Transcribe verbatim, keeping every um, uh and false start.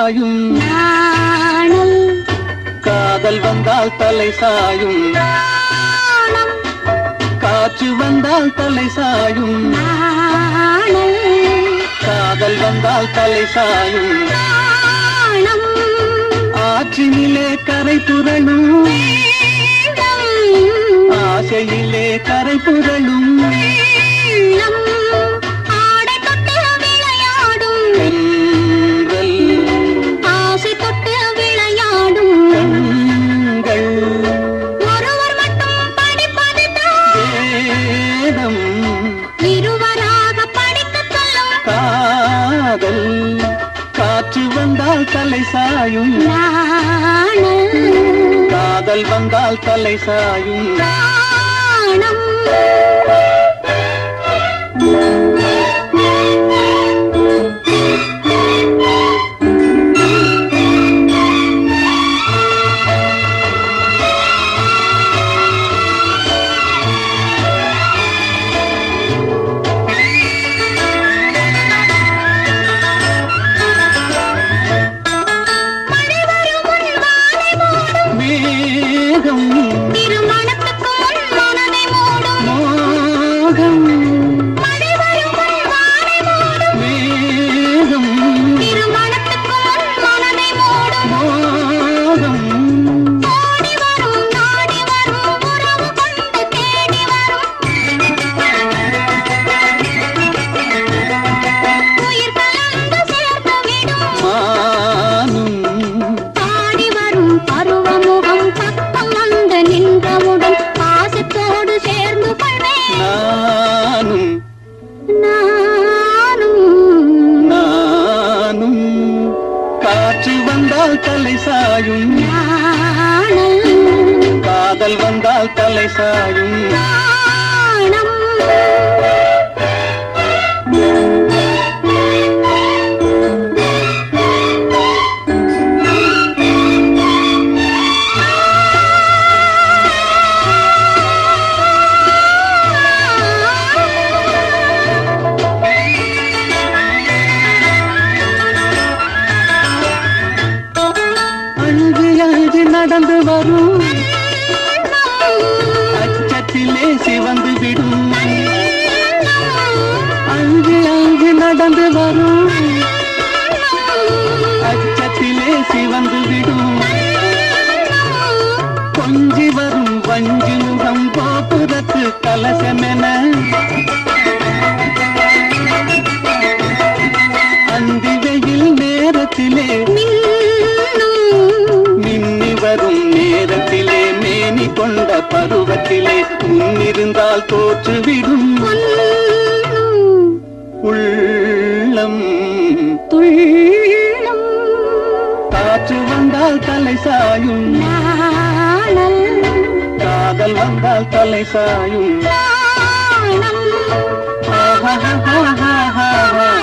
சாயும் நாணல் காதல் வந்தால் தலை சாயும் நாணம் காற்று வந்தால் தலை சாயும் நாணல் காதல் வந்தால் தலை சாயும் நாணம் ஆற்றினிலே கரை புரளும் வேகம் ஆசையிலே கரை புரளும் உள்ளம் ஆடை தொட்டு விளையாடும் தென்றல் ஆசை தொட்டு விளையாடும் கண்கள் ஒருவர் மட்டும் படிப்பதுதான் வேதம் இருவராக படிக்கச் சொல்லும் காதல் காற்று வந்தால் தலை சாயும் நாணல் காதல் வந்தால் தலை சாயும் நாணம் மழை வரும் முன் வானை மூடும் மேகம் திருமணத்துக்கு முன் மனதை மூடும் மோகம் மழை வரும் முன் வானை மூடும் மேகம் திருமணத்துக்கு முன் மனதை மூடும் மோகம் ஓடி வரும் நாடி வரும் உறவு கொண்டு தேடி வரும் உயிர் கலந்து சேர்த்து விடும் மானும் பாடி வரும் பருவமுகம் பக்கம் வந்து நின்றவுடன் பாசத்தோடு சேர்ந்து கொள்வேன் நானும் நானும் நானும் காற்று வந்தால் தலை சாயும் நாணல் காதல் வந்தால் தலை சாயும் நாணம் அழுது அழுது நடந்து வரும் அச்சத்திலே சிவந்து விடும் அழுது அழுது நடந்து வரும் அச்சத்திலே சிவந்து விடும் கொஞ்சி வரும் வஞ்சி முகம் கோபுரத்து கலசமென அந்தி வெயில் நேரத்திலே மின்னி வரும் நேரத்திலே மேனி கொண்ட பருவத்திலே முன்னிருந்தால் தோற்றுவிடும் உள்ளம் துள்ளும் காற்று வந்தால் தலை சாயும் நாணல் காதல் வந்தால் தலை சாயும் நாணம் ஆஹா